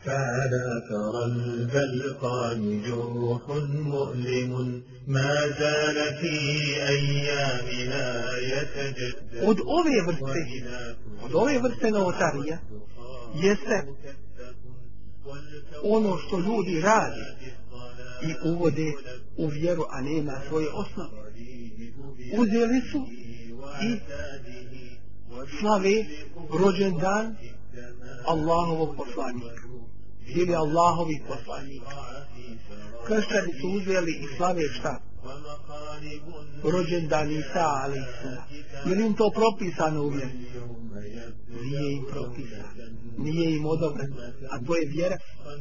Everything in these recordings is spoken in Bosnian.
فعلى ترى البلقان جروح مؤلم ما زال في أيامنا يتجدد. Od ove vrste novotarija jeste ono što ljudi rade i uvode u vjeru, a nema svoje osnove. Uzeli su i slave rođendan Allahovog poslanika ili Allahovih poslanika. Kršćani su uzeli i slave šta? Rođendan Isa alejselam. Je li im to propisano u vjeri? Nije im propisano, nije im odobreno, a to je vjera.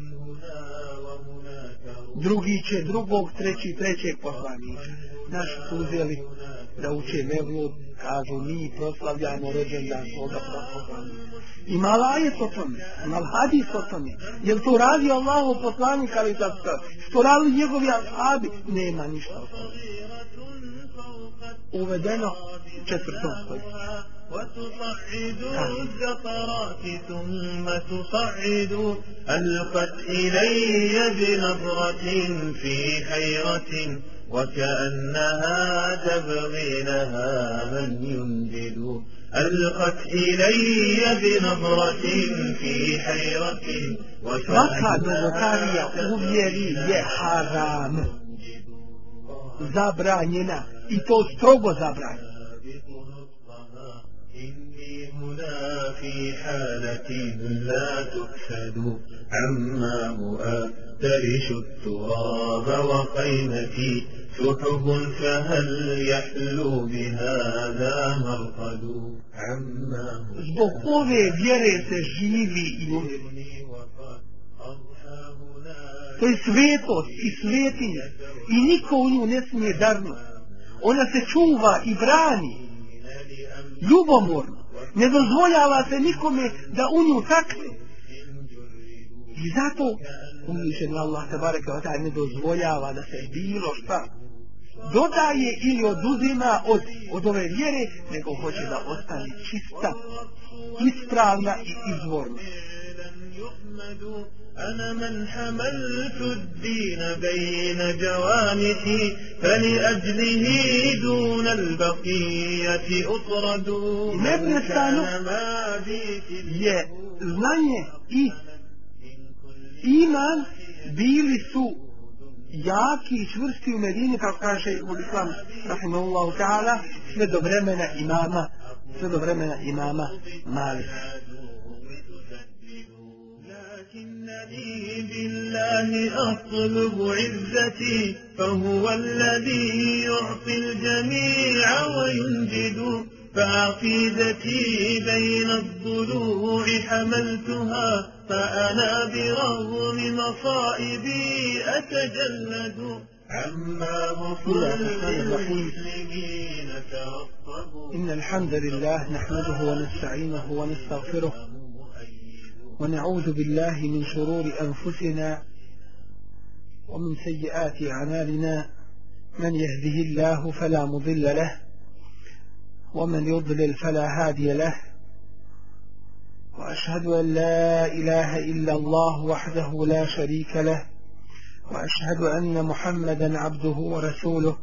Drugi će drugog, trećeg poslanika. Naši su uzeli da uče Mevlud, kažu mi proslavljamo rođendan svoga poslanika. Ima ajet o tome, ima hadis o tome. Je li to radi Allahov poslanik, ali tako što radi njegovi ashabi? Nema ništa o tome. Uvedeno 4. stoljeću. وتصعد الزفرات ثم تصعد ألقت إلي بنظرة في حيرة وكأنها تبغي لها من ينجد ألقت إلي بنظرة في حيرة وكأنها uvjeri je haram, zabranjena, i to strogo zabranjena. في حالة لا تكسد عما أفترش التراب وقيمتي سحب فهل يحلو بهذا مرقد عما zbog ove vjere se živi i umiri. To je svetost i svetinja i niko u nju ne smije darnuti. Ona se čuva i brani ljubomorno. Ne dozvoljava se nikome da u nju takne. I zato uzvišeni Allah tebareke ve taala ne dozvoljava da se bilo šta dodaje ili oduzima od ove vjere, nego hoće da ostane čista, ispravna i izvorna. أنا من حملت الدين بين جوانحي فلأجله دون البقية أطرد. Neprestano je znanje i iman bili su jaki i čvrsti u Medini, kako kaže Islam rahimahullahu ta'ala, sve do vremena imama Malika. لكنني بالله أطلب عزتي فهو الذي يعطي الجميع وينجد فعقيدتي بين الضلوع حملتها فأنا برغم مصائبي أتجلد عما غفر للمسلمين ترصدوا. إن الحمد لله نحمده ونستعينه ونستغفره ونعوذ بالله من شرور أنفسنا ومن سيئات أعمالنا من يهده الله فلا مضل له ومن يضلل فلا هادي له وأشهد أن لا إله إلا الله وحده لا شريك له وأشهد أن محمدا عبده ورسوله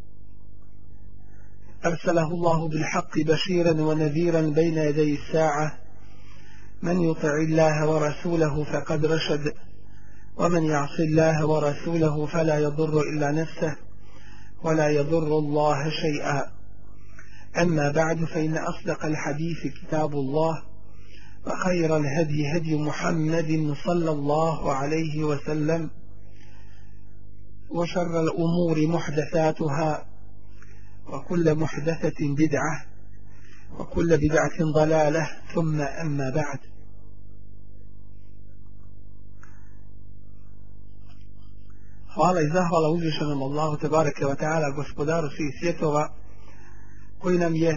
أرسله الله بالحق بشيرا ونذيرا بين يدي الساعة من يطع الله ورسوله فقد رشد ومن يعص الله ورسوله فلا يضر إلا نفسه ولا يضر الله شيئا. أما بعد فإن أصدق الحديث كتاب الله وخير الهدي هدي محمد صلى الله عليه وسلم وشر الأمور محدثاتها وكل محدثة بدعة وكل بدعة ضلالة ثم أما بعد. Hvala i zahvala uzvišenom Allahu tebareke ve taala, gospodaru svih svjetova, koji nam je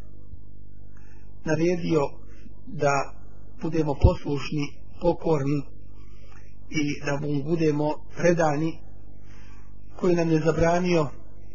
naredio da budemo poslušni, pokorni i da mu budemo predani, koji nam je zabranio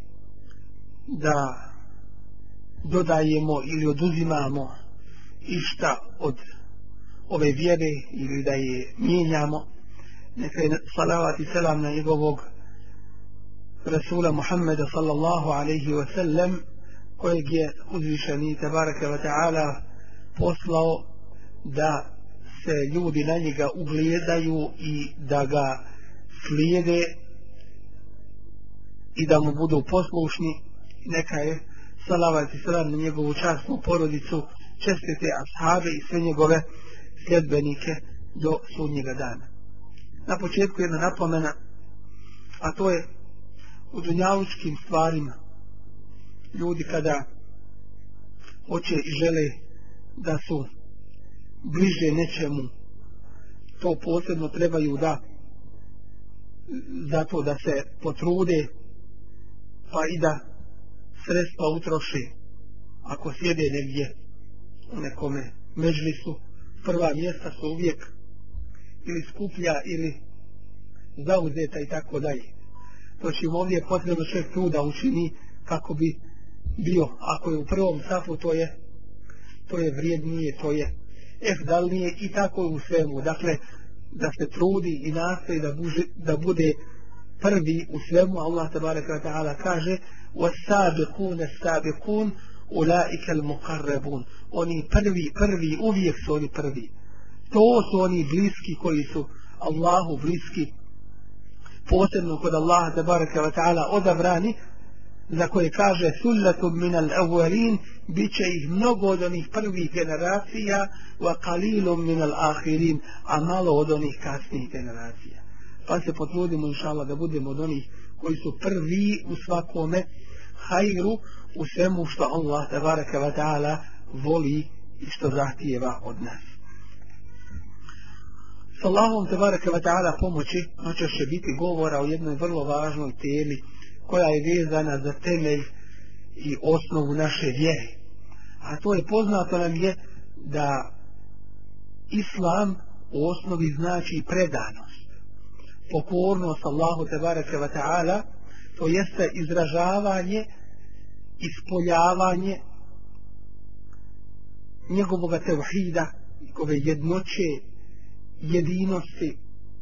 da dodajemo ili oduzimamo išta od ove vjere ili da je mijenjamo. Neka je salavat i selam na njegovog Rasula Muhammeda sallallahu alaihi wa sallam, kojeg je uzvišeni tebareke wa ta'ala poslao da se ljudi na njega ugledaju i da ga slijede i da mu budu poslušni. Neka je salavat i selam na njegovu časnu porodicu, čestite ashabe i sve njegove sljedbenike do sudnjega dana. Na početku jedna napomena, a to je u dunjalučkim stvarima. Ljudi kada hoće i žele da su bliže nečemu, to posebno trebaju da zato da se potrude, pa i da sredstva utroše. Ako sjede negdje u nekome međlisu, prva mjesta su uvijek ili skuplja ili zauzeta i tako dalje. To će im ovdje potrebno sve truda učini kako bi bio, ako je u prvom safu, to je vrijednije, to je efdalnije i tako u svemu. Dakle, da se trudi i nastoji da bude prvi u svemu. Allah tabaraka wa ta'ala kaže: وَالسَّابِقُونَ السَّابِقُونَ أُولَٰئِكَ الْمُقَرَّبُونَ. Oni prvi, uvijek su oni prvi. To su oni bliski koji su Allahu bliski, posebno kod Allaha tabaraka wa ta'ala odabrani, za koje kaže sullatun minal awwalin, bit će ih mnogo od onih prvih generacija, wa qalilun minal akhirin, a malo od onih kasnijih generacija. Pa se potrudimo inšallah da budemo od onih koji su prvi u svakome hajru, u svemu što Allah tabaraka wa ta'ala voli i što zahtijeva od nas. S Allahom tabaraka wa ta'ala pomoći noćas će biti govora o jednoj vrlo važnoj temi koja je vezana za temelj i osnovu naše vjere. A to je, poznato nam je da Islam u osnovi znači predanost, pokornost Allahu tebareke ve ta'ala, to jeste izražavanje, ispoljavanje njegovoga tevhida, njegove jednoće, jedinosti,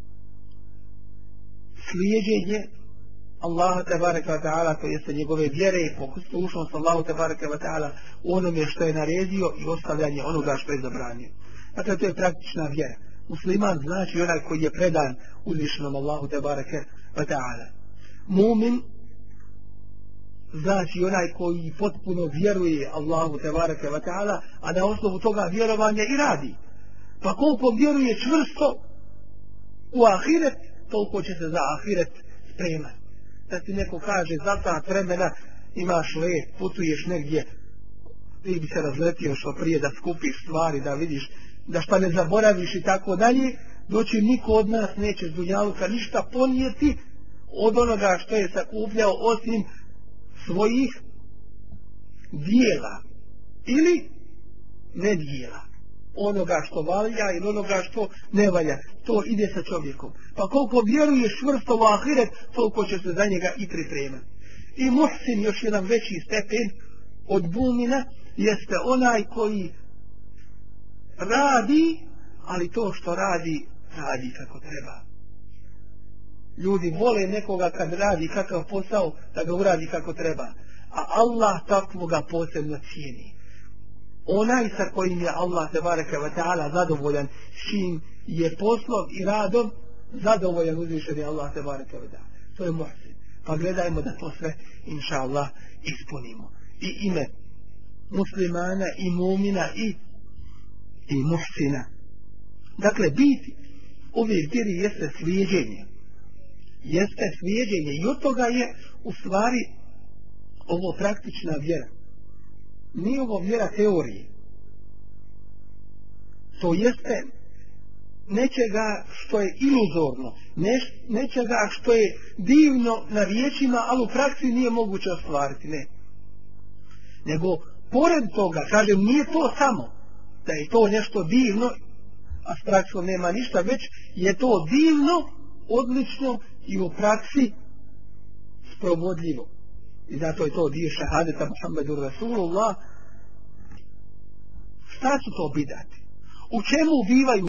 slijeđenje Allaha tebareke ve ta'ala, to jeste njegove vjere i poslušnost Allahu tebareke ve ta'ala u onome što je naredio i ostavljanje onoga što je zabranio. Dakle, to je praktična vjera. Musliman znači onaj koji je predan uzvišenom Allahu tebareke ve ta'ala. Mumin znači onaj koji potpuno vjeruje Allahu tebareke ve ta'ala, a na osnovu toga vjerovanja i radi. Pa koliko vjeruje čvrsto u ahiret, toliko će se za ahiret spremati. Da ti neko kaže za sat vremena imaš let, putuješ negdje, ti bi se razletio što prije da skupiš stvari, da vidiš, da šta ne zaboraviš i tako dalje, doći niko od nas neće s dunjaluka ništa ponijeti od onoga što je sakupljao osim svojih dijela ili nedjela. Onoga što valja ili onoga što ne valja, to ide sa čovjekom. Pa koliko vjeruješ čvrsto u ahiret, toliko će se za njega i pripremati. I muhsin, još jedan veći stepen od mumina, jeste onaj koji radi, ali to što radi, radi kako treba. Ljudi vole nekoga kad radi kakav posao, da ga uradi kako treba. A Allah takvoga posebno cijeni. Onaj sa kojim je Allah tebareke ve ta'ala zadovoljan, s čim je poslom i radom zadovoljan uzvišeni Allah tebareke ve ta'ala. To je muhsin. Pa gledajmo da to sve inša Allah ispunimo. I ime muslimana i mumina i muhsina. Dakle, biti ove vjeri jeste slijeđenje. Jeste slijeđenje i od toga je u stvari ovo praktična vjera. Nije ovo vjera teorije. To jeste nečega što je iluzorno, nečega što je divno na riječima, ali u praksi nije moguće ostvariti, ne. Nego, pored toga, kažem, nije to samo da je to nešto divno, a s praksom nema ništa, već je to divno, odlično i u praksi sprovodljivo. I zato je to dio šahadeta Muhammedu Rasulullah. Šta su to bidati? u čemu bivaju